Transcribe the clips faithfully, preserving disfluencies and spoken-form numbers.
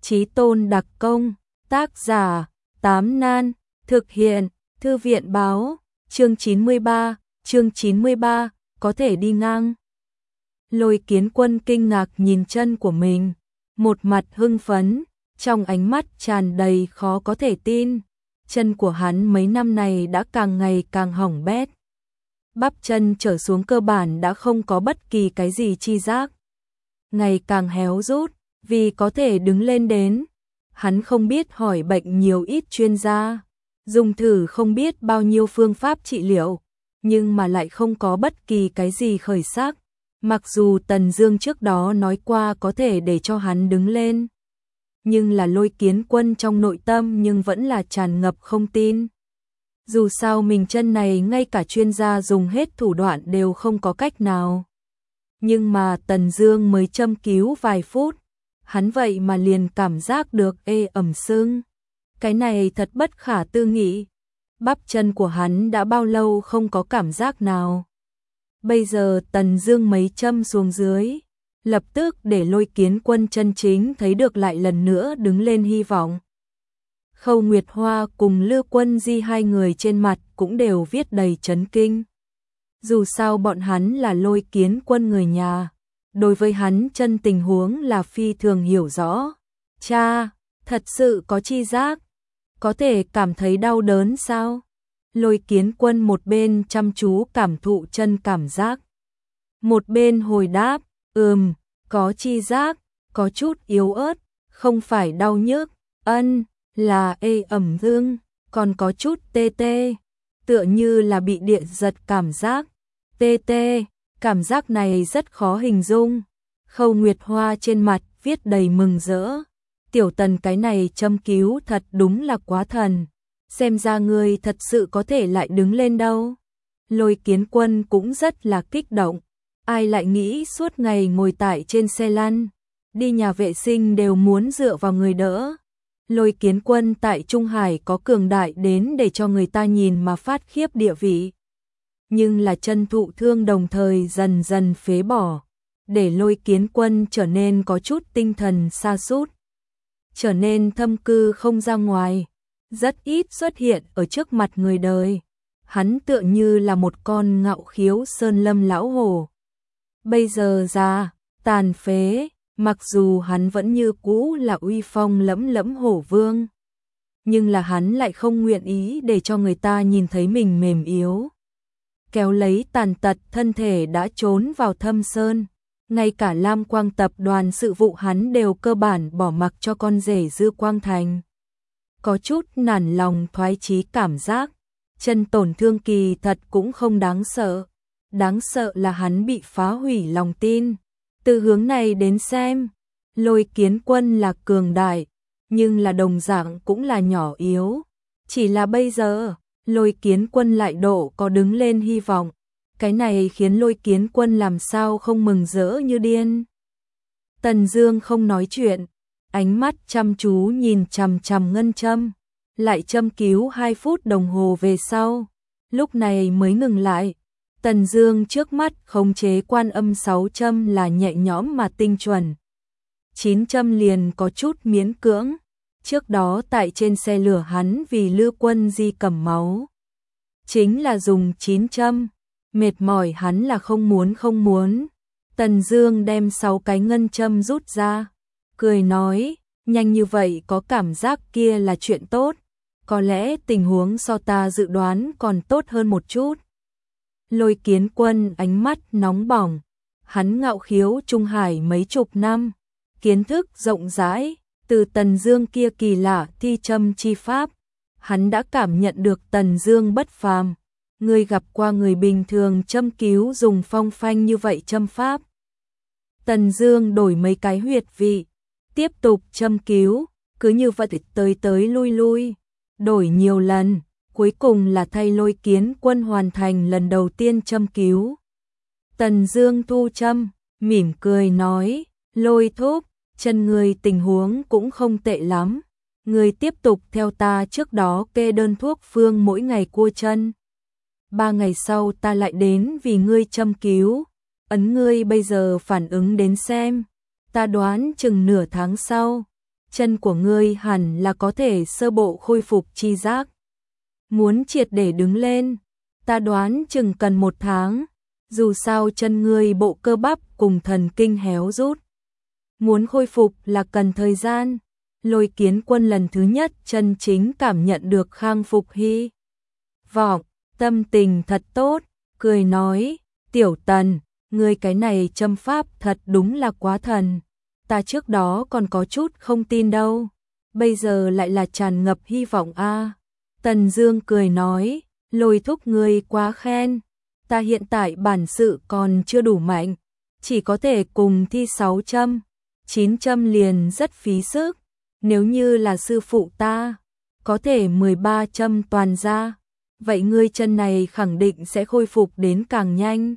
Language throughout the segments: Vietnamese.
Chí tôn đặc công, tác giả, Tám Nan, thực hiện, Thư viện báo, chương chín mươi ba, chương chín mươi ba, có thể đi ngang. Lôi Kiến Quân kinh ngạc nhìn chân của mình, một mặt hưng phấn, trong ánh mắt tràn đầy khó có thể tin. Chân của hắn mấy năm này đã càng ngày càng hỏng bét. Bắp chân trở xuống cơ bản đã không có bất kỳ cái gì chi giác. Ngày càng héo rút, vì có thể đứng lên đến. Hắn không biết hỏi bệnh nhiều ít chuyên gia, dùng thử không biết bao nhiêu phương pháp trị liệu, nhưng mà lại không có bất kỳ cái gì khởi sắc. Mặc dù Tần Dương trước đó nói qua có thể để cho hắn đứng lên, nhưng là Lôi Kiến Quân trong nội tâm nhưng vẫn là tràn ngập không tin. Dù sao mình chân này ngay cả chuyên gia dùng hết thủ đoạn đều không có cách nào. Nhưng mà Tần Dương mới châm cứu vài phút, hắn vậy mà liền cảm giác được ê ẩm sưng. Cái này thật bất khả tư nghị. Bắp chân của hắn đã bao lâu không có cảm giác nào. Bây giờ Tần Dương mấy châm xuống dưới, lập tức để Lôi Kiến Quân chân chính thấy được lại lần nữa đứng lên hy vọng. Khâu Nguyệt Hoa cùng Lư Quân Di hai người trên mặt cũng đều viết đầy chấn kinh. Dù sao bọn hắn là Lôi Kiến Quân người nhà, đối với hắn chân tình huống là phi thường hiểu rõ. Cha, thật sự có chi giác, có thể cảm thấy đau đớn sao? Lôi Kiến Quân một bên chăm chú cảm thụ chân cảm giác, một bên hồi đáp, ừm, có chi giác, có chút yếu ớt, không phải đau nhức, ân, là ê ẩm thương, còn có chút tê tê, tựa như là bị điện giật cảm giác, tê tê, cảm giác này rất khó hình dung. Khâu Nguyệt Hoa trên mặt viết đầy mừng rỡ, tiểu Tần cái này châm cứu thật đúng là quá thần, xem ra ngươi thật sự có thể lại đứng lên đâu. Lôi Kiến Quân cũng rất là kích động, ai lại nghĩ suốt ngày ngồi tại trên xe lăn, đi nhà vệ sinh đều muốn dựa vào người đỡ. Lôi Kiến Quân tại Trung Hải có cường đại đến để cho người ta nhìn mà phát khiếp địa vị. Nhưng là chân thụ thương đồng thời dần dần phế bỏ, để Lôi Kiến Quân trở nên có chút tinh thần sa sút, trở nên thâm cư không ra ngoài, rất ít xuất hiện ở trước mặt người đời. Hắn tựa như là một con ngạo khiếu sơn lâm lão hổ. Bây giờ già, tàn phế, mặc dù hắn vẫn như cũ là uy phong lẫm lẫm hổ vương, nhưng là hắn lại không nguyện ý để cho người ta nhìn thấy mình mềm yếu. Kéo lấy tàn tật thân thể đã trốn vào thâm sơn, ngay cả Lam Quang tập đoàn sự vụ hắn đều cơ bản bỏ mặc cho con rể Dư Quang Thành. Có chút nản lòng thoái chí cảm giác, chân tổn thương kỳ thật cũng không đáng sợ, đáng sợ là hắn bị phá hủy lòng tin. Từ hướng này đến xem, Lôi Kiến Quân là cường đại, nhưng là đồng dạng cũng là nhỏ yếu. Chỉ là bây giờ, Lôi Kiến Quân lại độ có đứng lên hy vọng. Cái này khiến Lôi Kiến Quân làm sao không mừng rỡ như điên. Tần Dương không nói chuyện, ánh mắt chăm chú nhìn chằm chằm ngân châm, lại châm cứu hai phút đồng hồ về sau, lúc này mới ngừng lại. Tần Dương trước mắt khống chế Quan Âm sáu châm là nhẹ nhõm mà tinh chuẩn. chín châm liền có chút miễn cưỡng. Trước đó tại trên xe lửa hắn vì Lư Quân Di cầm máu, chính là dùng chín châm, mệt mỏi hắn là không muốn không muốn. Tần Dương đem sáu cái ngân châm rút ra, cười nói, nhanh như vậy có cảm giác kia là chuyện tốt, có lẽ tình huống so ta dự đoán còn tốt hơn một chút. Lôi Kiến Quân ánh mắt nóng bỏng, hắn ngạo khiếu Trung Hải mấy chục năm, kiến thức rộng rãi, từ Tần Dương kia kỳ lạ thi châm chi pháp, hắn đã cảm nhận được Tần Dương bất phàm. Người gặp qua người bình thường châm cứu dùng phong phanh như vậy châm pháp. Tần Dương đổi mấy cái huyệt vị, tiếp tục châm cứu, cứ như vậy tới tới lui lui, đổi nhiều lần, cuối cùng là thay Lôi Kiến Quân hoàn thành lần đầu tiên châm cứu. Tần Dương thu châm, mỉm cười nói, Lôi thúc, chân người tình huống cũng không tệ lắm, người tiếp tục theo ta trước đó kê đơn thuốc phương mỗi ngày cua chân. Ba ngày sau ta lại đến vì ngươi châm cứu, ấn ngươi bây giờ phản ứng đến xem, ta đoán chừng nửa tháng sau, chân của ngươi hẳn là có thể sơ bộ khôi phục chi giác. Muốn triệt để đứng lên, ta đoán chừng cần một tháng, dù sao chân ngươi bộ cơ bắp cùng thần kinh héo rút. Muốn khôi phục là cần thời gian. Lôi Kiến Quân lần thứ nhất chân chính cảm nhận được khang phục hy vọng, tâm tình thật tốt, cười nói, Tiểu Tần, ngươi cái này châm pháp thật đúng là quá thần. Ta trước đó còn có chút không tin đâu, bây giờ lại là tràn ngập hy vọng a. Tần Dương cười nói, Lôi thúc ngươi quá khen, ta hiện tại bản sự còn chưa đủ mạnh, chỉ có thể cùng thi sáu châm, chín châm liền rất phí sức, nếu như là sư phụ ta, có thể mười ba châm toàn ra, vậy ngươi chân này khẳng định sẽ khôi phục đến càng nhanh.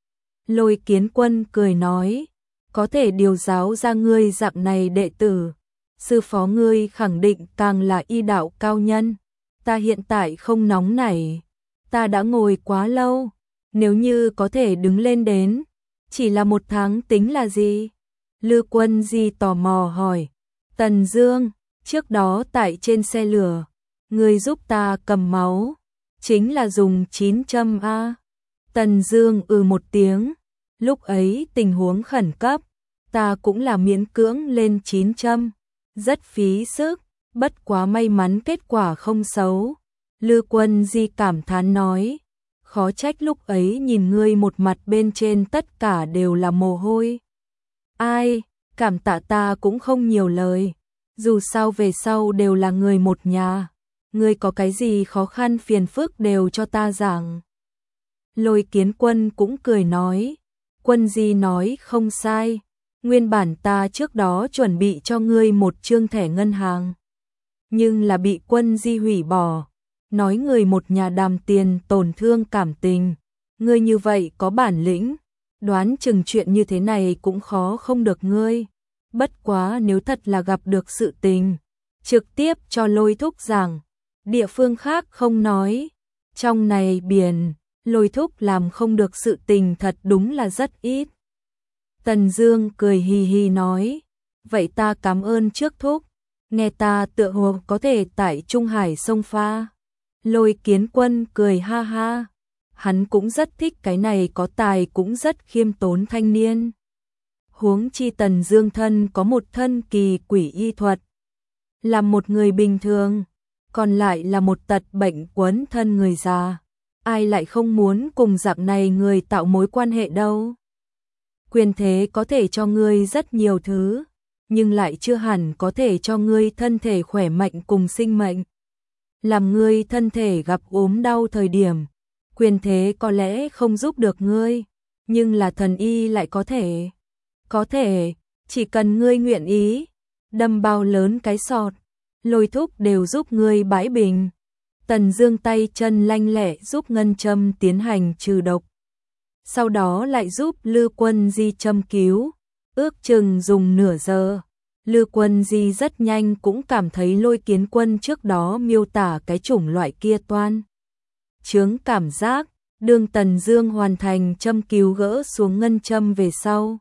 Lôi Kiến Quân cười nói, có thể điều giáo ra ngươi dạng này đệ tử, sư phó ngươi khẳng định càng là y đạo cao nhân. Ta hiện tại không nóng nảy, ta đã ngồi quá lâu, nếu như có thể đứng lên đến, chỉ là một tháng tính là gì? Lư Quân Di tò mò hỏi, Tần Dương, trước đó tại trên xe lửa, ngươi giúp ta cầm máu, chính là dùng chín châm a. Tần Dương ừ một tiếng, lúc ấy tình huống khẩn cấp, ta cũng là miễn cưỡng lên chín châm, rất phí sức, bất quá may mắn kết quả không xấu. Lư Quân Di cảm thán nói, khó trách lúc ấy nhìn ngươi một mặt bên trên tất cả đều là mồ hôi. Ai, cảm tạ ta cũng không nhiều lời, dù sao về sau đều là người một nhà, ngươi có cái gì khó khăn phiền phức đều cho ta giảng. Lôi Kiến Quân cũng cười nói, Quân Di nói không sai, nguyên bản ta trước đó chuẩn bị cho ngươi một trương thẻ ngân hàng, nhưng là bị Quân Di hủy bỏ, nói người một nhà đàm tiền tổn thương cảm tình, ngươi như vậy có bản lĩnh, đoán chừng chuyện như thế này cũng khó không được ngươi, bất quá nếu thật là gặp được sự tình, trực tiếp cho Lôi thúc giảng, địa phương khác không nói, trong này biển, Lôi thúc làm không được sự tình thật đúng là rất ít. Tần Dương cười hì hì nói, vậy ta cảm ơn trước thúc, nghe ta tựa hồ có thể tại Trung Hải sông pha. Lôi Kiến Quân cười ha ha, hắn cũng rất thích cái này có tài cũng rất khiêm tốn thanh niên. Huống chi Tần Dương thân có một thân kỳ quỷ y thuật, là một người bình thường, còn lại là một tật bệnh quấn thân người già, ai lại không muốn cùng dạng này người tạo mối quan hệ đâu. Quyền thế có thể cho ngươi rất nhiều thứ, nhưng lại chưa hẳn có thể cho ngươi thân thể khỏe mạnh cùng sinh mệnh. Làm ngươi thân thể gặp ốm đau thời điểm, quyền thế có lẽ không giúp được ngươi, nhưng là thần y lại có thể. Có thể, chỉ cần ngươi nguyện ý, đâm bao lớn cái sọt, Lôi thúc đều giúp ngươi bãi bình. Tần Dương tay chân lanh lẹ giúp Ngân Châm tiến hành trừ độc, sau đó lại giúp Lư Quân Di châm cứu, ước chừng dùng nửa giờ. Lư Quân Di rất nhanh cũng cảm thấy Lôi Kiến Quân trước đó miêu tả cái chủng loại kia toan chướng cảm giác, đương Tần Dương hoàn thành châm cứu gỡ xuống ngân châm về sau.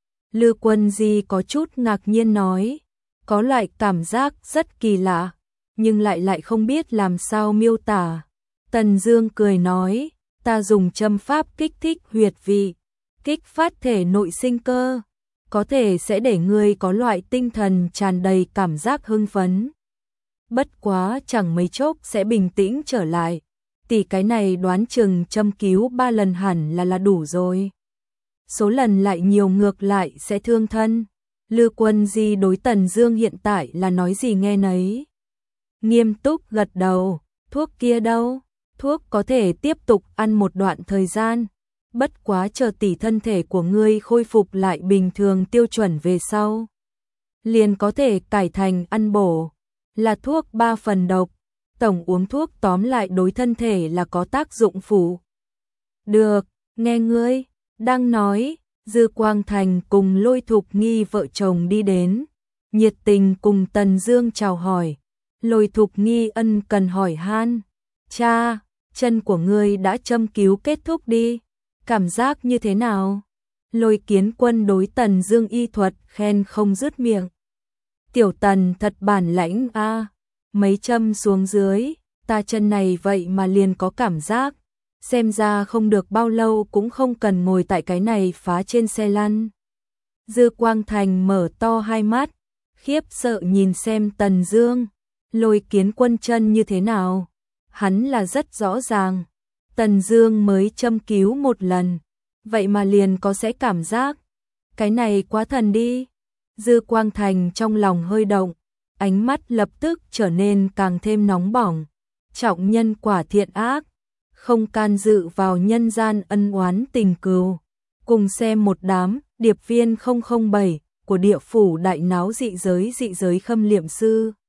Lư Quân Di có chút ngạc nhiên nói, có loại cảm giác rất kỳ lạ, nhưng lại lại không biết làm sao miêu tả. Tần Dương cười nói, ta dùng châm pháp kích thích huyệt vị, kích phát thể nội sinh cơ, có thể sẽ để ngươi có loại tinh thần tràn đầy cảm giác hưng phấn. Bất quá chẳng mấy chốc sẽ bình tĩnh trở lại, tỷ cái này đoán chừng châm cứu ba lần hẳn là là đủ rồi. Số lần lại nhiều ngược lại sẽ thương thân. Lư Quân Di đối Tần Dương hiện tại là nói gì nghe nấy. Nghiêm túc gật đầu, thuốc kia đâu? Thuốc có thể tiếp tục ăn một đoạn thời gian, bất quá chờ tỷ thân thể của ngươi khôi phục lại bình thường tiêu chuẩn về sau, liền có thể cải thành ăn bổ, là thuốc ba phần độc, tổng uống thuốc tóm lại đối thân thể là có tác dụng phụ. Được, nghe ngươi đang nói, Dư Quang Thành cùng Lôi Thục Nghi vợ chồng đi đến, nhiệt tình cùng Tần Dương chào hỏi. Lôi Thục Nghi ân cần hỏi han, cha, chân của ngươi đã châm cứu kết thúc đi, cảm giác như thế nào? Lôi Kiến Quân đối Tần Dương y thuật khen không dứt miệng. Tiểu Tần thật bản lãnh a, mấy châm xuống dưới, ta chân này vậy mà liền có cảm giác, xem ra không được bao lâu cũng không cần ngồi tại cái này phá trên xe lăn. Dư Quang Thành mở to hai mắt, khiếp sợ nhìn xem Tần Dương, Lôi Kiến Quân chân như thế nào, hắn là rất rõ ràng. Tần Dương mới châm cứu một lần, vậy mà liền có sẽ cảm giác, cái này quá thần đi. Dư Quang Thành trong lòng hơi động, ánh mắt lập tức trở nên càng thêm nóng bỏng. Trọng nhân quả thiện ác, không can dự vào nhân gian ân oán tình cừu. Cùng xem một đám điệp viên không không bảy của địa phủ đại náo dị giới dị giới khâm liệm sư.